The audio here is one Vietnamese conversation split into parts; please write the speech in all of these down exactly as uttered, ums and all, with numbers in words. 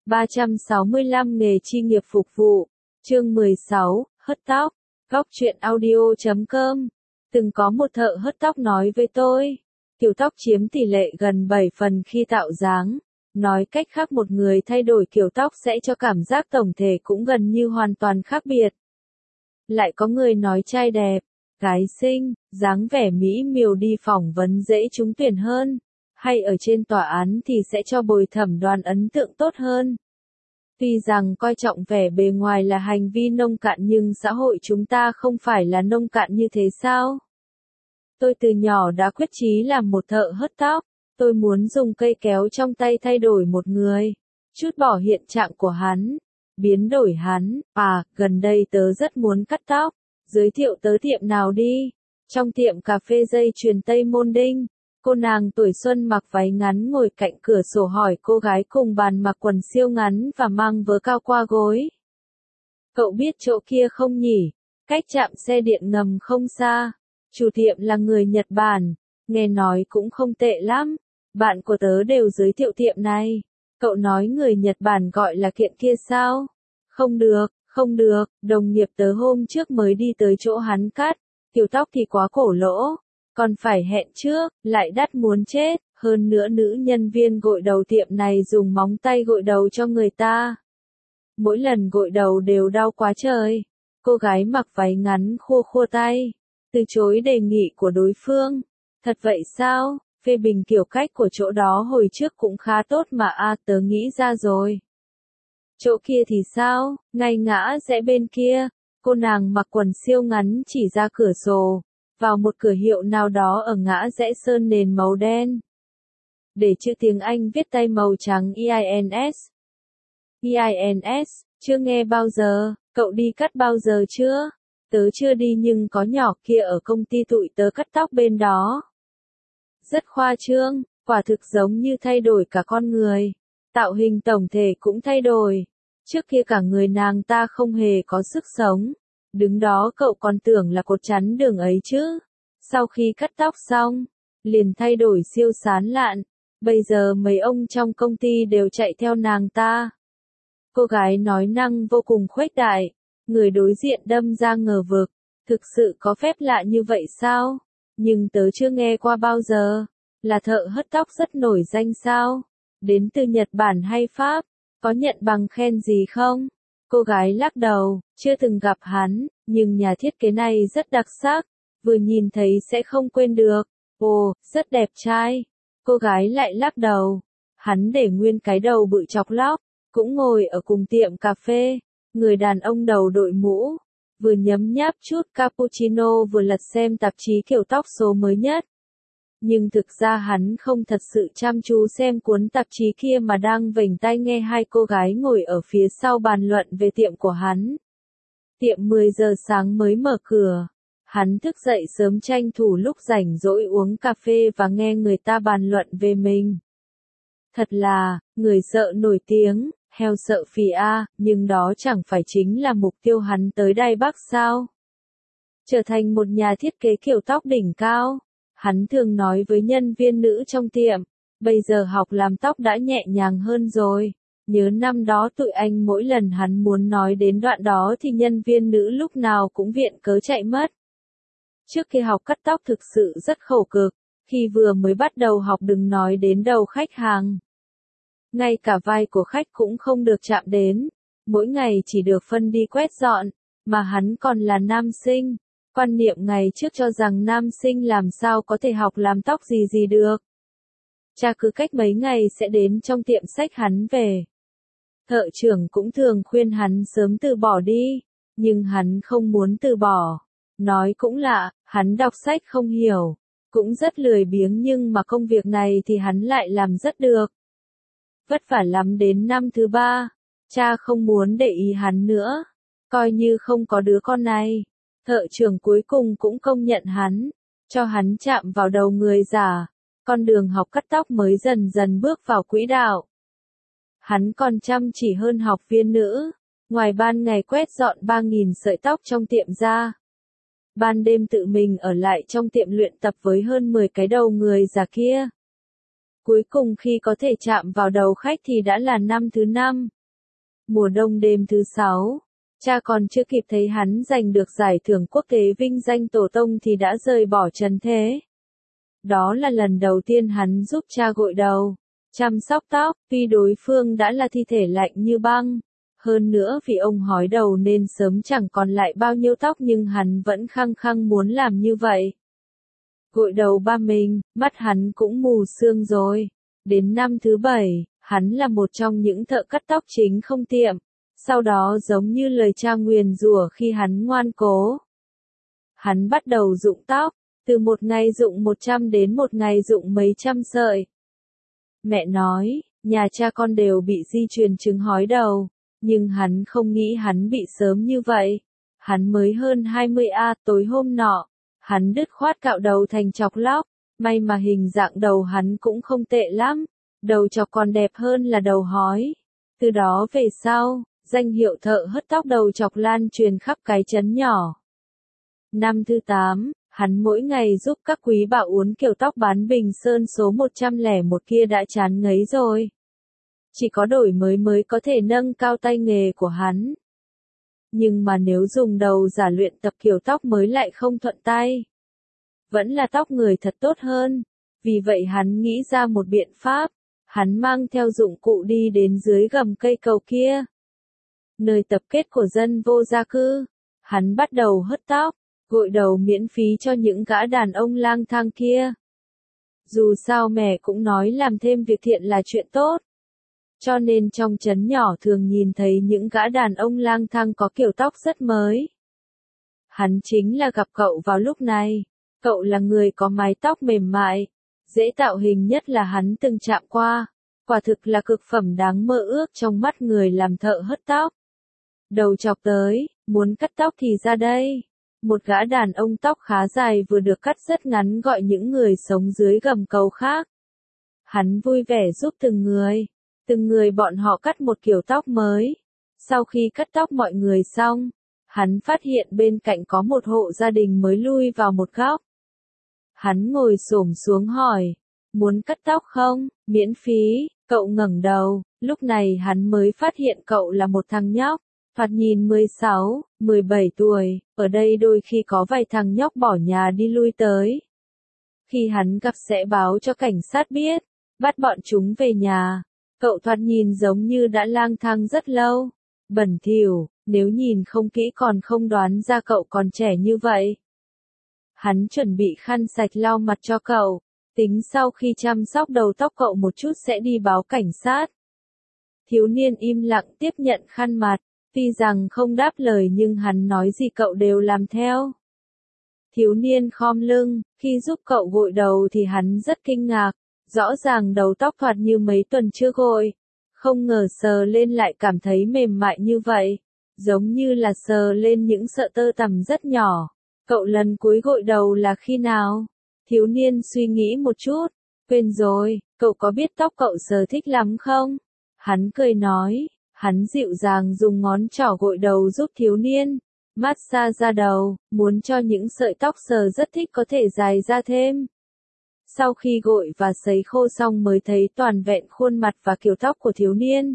ba trăm sáu mươi lăm nghề chi nghiệp phục vụ. Chương mười sáu, hớt tóc. Góc truyện audio chấm com. Từng có một thợ hớt tóc nói với tôi, kiểu tóc chiếm tỷ lệ gần bảy phần khi tạo dáng. Nói cách khác, một người thay đổi kiểu tóc sẽ cho cảm giác tổng thể cũng gần như hoàn toàn khác biệt. Lại có người nói trai đẹp, gái xinh, dáng vẻ mỹ miều đi phỏng vấn dễ trúng tuyển hơn, hay ở trên tòa án thì sẽ cho bồi thẩm đoàn ấn tượng tốt hơn. Tuy rằng coi trọng vẻ bề ngoài là hành vi nông cạn nhưng xã hội chúng ta không phải là nông cạn như thế sao? Tôi từ nhỏ đã quyết chí làm một thợ hớt tóc. Tôi muốn dùng cây kéo trong tay thay đổi một người, trút bỏ hiện trạng của hắn, biến đổi hắn. À, gần đây tớ rất muốn cắt tóc, giới thiệu tớ tiệm nào đi. Trong tiệm cà phê dây chuyền Tây Môn Đinh, cô nàng tuổi xuân mặc váy ngắn ngồi cạnh cửa sổ hỏi cô gái cùng bàn mặc quần siêu ngắn và mang vớ cao qua gối. Cậu biết chỗ kia không nhỉ? Cách trạm xe điện ngầm không xa. Chủ tiệm là người Nhật Bản, nghe nói cũng không tệ lắm. Bạn của tớ đều giới thiệu tiệm này. Cậu nói người Nhật Bản gọi là kiện kia sao? Không được, không được, đồng nghiệp tớ hôm trước mới đi tới chỗ hắn cắt, kiểu tóc thì quá cổ lỗ, còn phải hẹn trước, lại đắt muốn chết, hơn nữa nữ nhân viên gội đầu tiệm này dùng móng tay gội đầu cho người ta. Mỗi lần gội đầu đều đau quá trời. Cô gái mặc váy ngắn khua khua tay, từ chối đề nghị của đối phương. Thật vậy sao? Phê bình kiểu cách của chỗ đó hồi trước cũng khá tốt mà a à, tớ nghĩ ra rồi. Chỗ kia thì sao? Ngay ngã rẽ bên kia. Cô nàng mặc quần siêu ngắn chỉ ra cửa sổ, vào một cửa hiệu nào đó ở ngã rẽ sơn nền màu đen. Để chữ tiếng Anh viết tay màu trắng E I N S. E I N S, chưa nghe bao giờ. Cậu đi cắt bao giờ chưa? Tớ chưa đi nhưng có nhỏ kia ở công ty tụi tớ cắt tóc bên đó. Rất khoa trương, quả thực giống như thay đổi cả con người. Tạo hình tổng thể cũng thay đổi. Trước kia cả người nàng ta không hề có sức sống. Đứng đó cậu còn tưởng là cột chắn đường ấy chứ. Sau khi cắt tóc xong, liền thay đổi siêu sán lạn. Bây giờ mấy ông trong công ty đều chạy theo nàng ta. Cô gái nói năng vô cùng khuếch đại. Người đối diện đâm ra ngờ vực. Thực sự có phép lạ như vậy sao? Nhưng tớ chưa nghe qua bao giờ. Là thợ hớt tóc rất nổi danh sao? Đến từ Nhật Bản hay Pháp? Có nhận bằng khen gì không? Cô gái lắc đầu, chưa từng gặp hắn, nhưng nhà thiết kế này rất đặc sắc. Vừa nhìn thấy sẽ không quên được. Ồ, rất đẹp trai. Cô gái lại lắc đầu. Hắn để nguyên cái đầu bự chọc lóc, cũng ngồi ở cùng tiệm cà phê. Người đàn ông đầu đội mũ, vừa nhấm nháp chút cappuccino vừa lật xem tạp chí kiểu tóc số mới nhất. Nhưng thực ra hắn không thật sự chăm chú xem cuốn tạp chí kia mà đang vểnh tai nghe hai cô gái ngồi ở phía sau bàn luận về tiệm của hắn. Tiệm mười giờ sáng mới mở cửa. Hắn thức dậy sớm tranh thủ lúc rảnh rỗi uống cà phê và nghe người ta bàn luận về mình. Thật là, người sợ nổi tiếng. Heo sợ phì a, nhưng đó chẳng phải chính là mục tiêu hắn tới Đài Bắc sao? Trở thành một nhà thiết kế kiểu tóc đỉnh cao. Hắn thường nói với nhân viên nữ trong tiệm, bây giờ học làm tóc đã nhẹ nhàng hơn rồi. Nhớ năm đó tụi anh mỗi lần hắn muốn nói đến đoạn đó thì nhân viên nữ lúc nào cũng viện cớ chạy mất. Trước khi học cắt tóc thực sự rất khổ cực, khi vừa mới bắt đầu học đừng nói đến đầu khách hàng. Ngay cả vai của khách cũng không được chạm đến, mỗi ngày chỉ được phân đi quét dọn, mà hắn còn là nam sinh. Quan niệm ngày trước cho rằng nam sinh làm sao có thể học làm tóc gì gì được. Cha cứ cách mấy ngày sẽ đến trong tiệm xách hắn về. Thợ trưởng cũng thường khuyên hắn sớm từ bỏ đi, nhưng hắn không muốn từ bỏ. Nói cũng lạ, hắn đọc sách không hiểu, cũng rất lười biếng nhưng mà công việc này thì hắn lại làm rất được. Vất vả lắm đến năm thứ ba, cha không muốn để ý hắn nữa, coi như không có đứa con này. Thợ trưởng cuối cùng cũng công nhận hắn, cho hắn chạm vào đầu người già, con đường học cắt tóc mới dần dần bước vào quỹ đạo. Hắn còn chăm chỉ hơn học viên nữ, ngoài ban ngày quét dọn ba nghìn sợi tóc trong tiệm ra. Ban đêm tự mình ở lại trong tiệm luyện tập với hơn mười cái đầu người già kia. Cuối cùng khi có thể chạm vào đầu khách thì đã là năm thứ năm. Mùa đông đêm thứ sáu, cha còn chưa kịp thấy hắn giành được giải thưởng quốc tế vinh danh tổ tông thì đã rời bỏ trần thế. Đó là lần đầu tiên hắn giúp cha gội đầu, chăm sóc tóc, tuy đối phương đã là thi thể lạnh như băng. Hơn nữa vì ông hói đầu nên sớm chẳng còn lại bao nhiêu tóc nhưng hắn vẫn khăng khăng muốn làm như vậy. Gội đầu ba mình, mắt hắn cũng mù sương rồi. Đến năm thứ bảy, hắn là một trong những thợ cắt tóc chính không tiệm. Sau đó giống như lời cha nguyền rủa khi hắn ngoan cố. Hắn bắt đầu rụng tóc, từ một ngày rụng một trăm đến một ngày rụng mấy trăm sợi. Mẹ nói, nhà cha con đều bị di truyền chứng hói đầu, nhưng hắn không nghĩ hắn bị sớm như vậy. Hắn mới hơn hai mươi a, tối hôm nọ, hắn đứt khoát cạo đầu thành chọc lóc, may mà hình dạng đầu hắn cũng không tệ lắm, đầu chọc còn đẹp hơn là đầu hói. Từ đó về sau, danh hiệu thợ hớt tóc đầu chọc lan truyền khắp cái trấn nhỏ. Năm thứ tám, hắn mỗi ngày giúp các quý bà uốn kiểu tóc bán Bình Sơn số một trăm lẻ một kia đã chán ngấy rồi. Chỉ có đổi mới mới có thể nâng cao tay nghề của hắn. Nhưng mà nếu dùng đầu giả luyện tập kiểu tóc mới lại không thuận tay. Vẫn là tóc người thật tốt hơn. Vì vậy hắn nghĩ ra một biện pháp. Hắn mang theo dụng cụ đi đến dưới gầm cây cầu kia, nơi tập kết của dân vô gia cư. Hắn bắt đầu hớt tóc, gội đầu miễn phí cho những gã đàn ông lang thang kia. Dù sao mẹ cũng nói làm thêm việc thiện là chuyện tốt. Cho nên trong trấn nhỏ thường nhìn thấy những gã đàn ông lang thang có kiểu tóc rất mới. Hắn chính là gặp cậu vào lúc này. Cậu là người có mái tóc mềm mại, dễ tạo hình nhất là hắn từng chạm qua. Quả thực là cực phẩm đáng mơ ước trong mắt người làm thợ hớt tóc. Đầu chọc tới, muốn cắt tóc thì ra đây. Một gã đàn ông tóc khá dài vừa được cắt rất ngắn gọi những người sống dưới gầm cầu khác. Hắn vui vẻ giúp từng người. Từng người bọn họ cắt một kiểu tóc mới. Sau khi cắt tóc mọi người xong, hắn phát hiện bên cạnh có một hộ gia đình mới lui vào một góc. Hắn ngồi xổm xuống hỏi, muốn cắt tóc không? Miễn phí. Cậu ngẩng đầu, lúc này hắn mới phát hiện cậu là một thằng nhóc, thoạt nhìn mười sáu, mười bảy tuổi, ở đây đôi khi có vài thằng nhóc bỏ nhà đi lui tới. Khi hắn gặp sẽ báo cho cảnh sát biết, bắt bọn chúng về nhà. Cậu thoạt nhìn giống như đã lang thang rất lâu, bẩn thỉu, nếu nhìn không kỹ còn không đoán ra cậu còn trẻ như vậy. Hắn chuẩn bị khăn sạch lau mặt cho cậu, tính sau khi chăm sóc đầu tóc cậu một chút sẽ đi báo cảnh sát. Thiếu niên im lặng tiếp nhận khăn mặt, tuy rằng không đáp lời nhưng hắn nói gì cậu đều làm theo. Thiếu niên khom lưng, khi giúp cậu gội đầu thì hắn rất kinh ngạc, rõ ràng đầu tóc thoạt như mấy tuần chưa gội, không ngờ sờ lên lại cảm thấy mềm mại như vậy, giống như là sờ lên những sợi tơ tằm rất nhỏ. Cậu lần cuối gội đầu là khi nào? Thiếu niên suy nghĩ một chút, quên rồi, cậu có biết tóc cậu giờ thích lắm không? Hắn cười nói, hắn dịu dàng dùng ngón trỏ gội đầu giúp thiếu niên, massage ra đầu, muốn cho những sợi tóc sờ rất thích có thể dài ra thêm. Sau khi gội và sấy khô xong mới thấy toàn vẹn khuôn mặt và kiểu tóc của thiếu niên.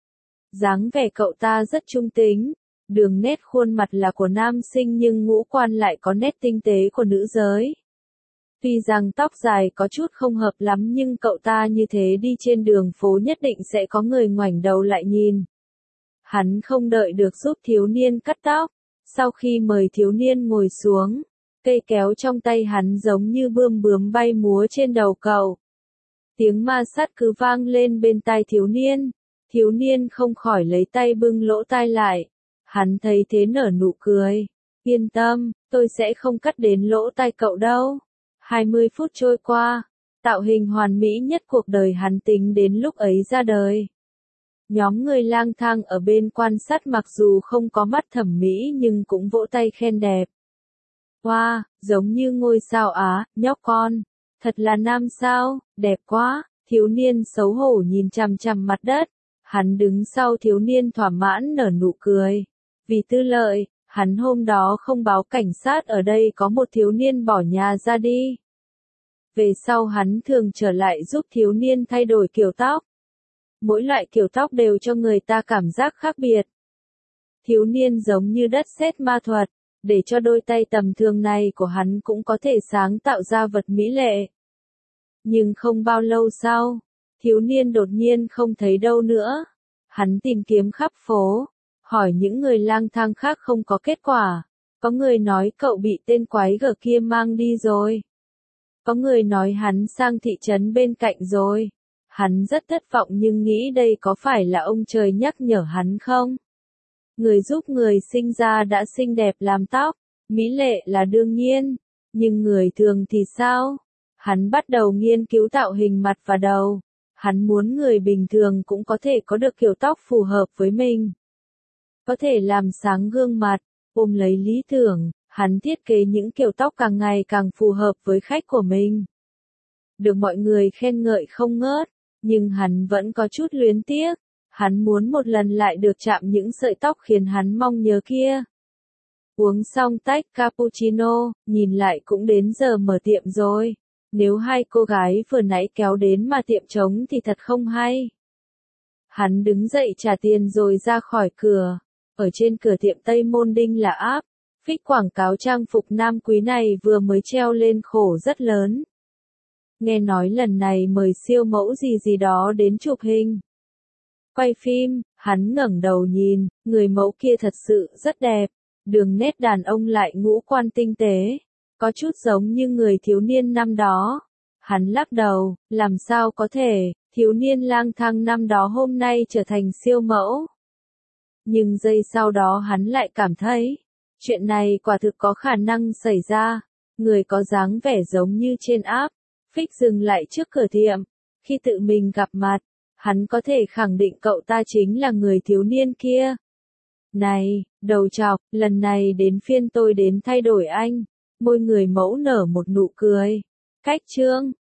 Dáng vẻ cậu ta rất trung tính, đường nét khuôn mặt là của nam sinh nhưng ngũ quan lại có nét tinh tế của nữ giới. Tuy rằng tóc dài có chút không hợp lắm nhưng cậu ta như thế đi trên đường phố nhất định sẽ có người ngoảnh đầu lại nhìn. Hắn không đợi được giúp thiếu niên cắt tóc. Sau khi mời thiếu niên ngồi xuống, cây kéo trong tay hắn giống như bươm bướm bay múa trên đầu cậu. Tiếng ma sát cứ vang lên bên tai thiếu niên. Thiếu niên không khỏi lấy tay bưng lỗ tai lại. Hắn thấy thế nở nụ cười. Yên tâm, tôi sẽ không cắt đến lỗ tai cậu đâu. hai mươi phút trôi qua, tạo hình hoàn mỹ nhất cuộc đời hắn tính đến lúc ấy ra đời. Nhóm người lang thang ở bên quan sát mặc dù không có mắt thẩm mỹ nhưng cũng vỗ tay khen đẹp. Wow, giống như ngôi sao Á, nhóc con. Thật là nam sao, đẹp quá. Thiếu niên xấu hổ nhìn chằm chằm mặt đất. Hắn đứng sau thiếu niên thỏa mãn nở nụ cười. Vì tư lợi, hắn hôm đó không báo cảnh sát ở đây có một thiếu niên bỏ nhà ra đi. Về sau hắn thường trở lại giúp thiếu niên thay đổi kiểu tóc. Mỗi loại kiểu tóc đều cho người ta cảm giác khác biệt. Thiếu niên giống như đất sét ma thuật, để cho đôi tay tầm thường này của hắn cũng có thể sáng tạo ra vật mỹ lệ. Nhưng không bao lâu sau, thiếu niên đột nhiên không thấy đâu nữa. Hắn tìm kiếm khắp phố, hỏi những người lang thang khác không có kết quả. Có người nói cậu bị tên quái gở kia mang đi rồi. Có người nói hắn sang thị trấn bên cạnh rồi. Hắn rất thất vọng nhưng nghĩ đây có phải là ông trời nhắc nhở hắn không? Người giúp người sinh ra đã xinh đẹp làm tóc, mỹ lệ là đương nhiên, nhưng người thường thì sao? Hắn bắt đầu nghiên cứu tạo hình mặt và đầu. Hắn muốn người bình thường cũng có thể có được kiểu tóc phù hợp với mình. Có thể làm sáng gương mặt, ôm lấy lý tưởng, hắn thiết kế những kiểu tóc càng ngày càng phù hợp với khách của mình. Được mọi người khen ngợi không ngớt, nhưng hắn vẫn có chút luyến tiếc. Hắn muốn một lần lại được chạm những sợi tóc khiến hắn mong nhớ kia. Uống xong tách cappuccino, nhìn lại cũng đến giờ mở tiệm rồi. Nếu hai cô gái vừa nãy kéo đến mà tiệm trống thì thật không hay. Hắn đứng dậy trả tiền rồi ra khỏi cửa. Ở trên cửa tiệm Tây Môn Đinh là áp phích quảng cáo trang phục nam quý này vừa mới treo lên khổ rất lớn. Nghe nói lần này mời siêu mẫu gì gì đó đến chụp hình. Quay phim, hắn ngẩng đầu nhìn, người mẫu kia thật sự rất đẹp. Đường nét đàn ông lại ngũ quan tinh tế, có chút giống như người thiếu niên năm đó. Hắn lắc đầu, làm sao có thể, thiếu niên lang thang năm đó hôm nay trở thành siêu mẫu. Nhưng giây sau đó hắn lại cảm thấy, chuyện này quả thực có khả năng xảy ra. Người có dáng vẻ giống như trên app, phích dừng lại trước cửa tiệm. Khi tự mình gặp mặt, hắn có thể khẳng định cậu ta chính là người thiếu niên kia. Này, đầu chọc, lần này đến phiên tôi đến thay đổi anh. Môi người mẫu nở một nụ cười. Cách chương